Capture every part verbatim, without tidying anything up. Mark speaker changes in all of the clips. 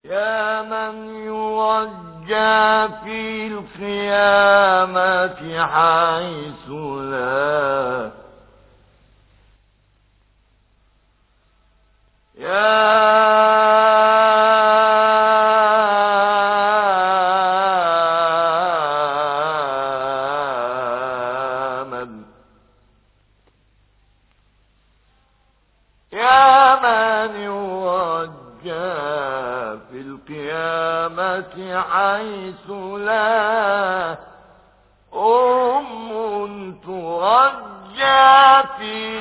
Speaker 1: يا من يرجى في القيامة حيث لا يا من يا من يرجى في القيامة حيث لا أم ترجى في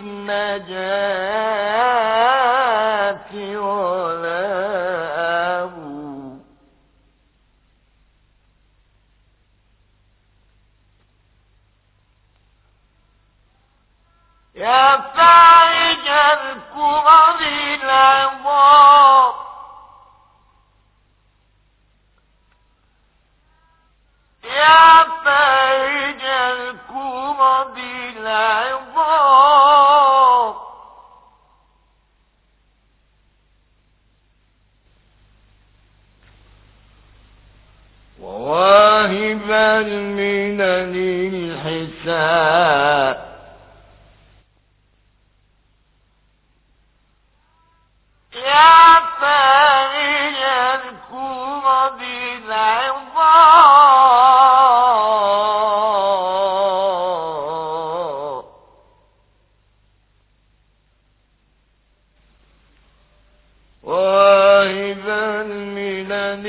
Speaker 1: النجاة ولا أبو يا فارج الكرب العظام يا فارج الكرب العظام وواهب المنن الحساب يا فارج الكرب العظام واهب المنن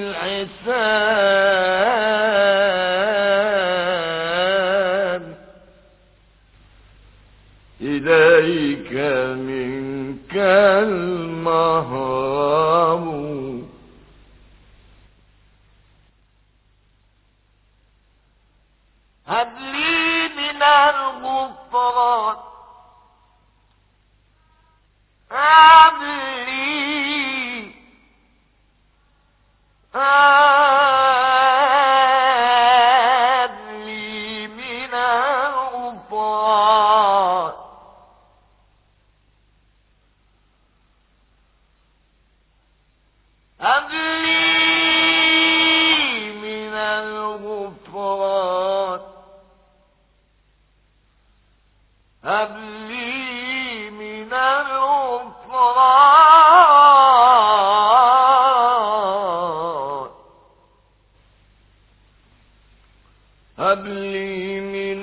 Speaker 1: الحسان إليك منك المهرب هب لي من الغفران هب لي هب لي من الغفران هب لي من الغفران هب لي من الغفران هب لي من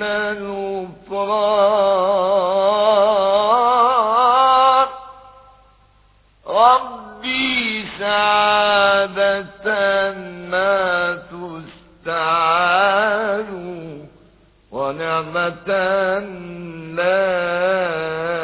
Speaker 1: الغفران ربي سعادة ما تستعان ونعمة لا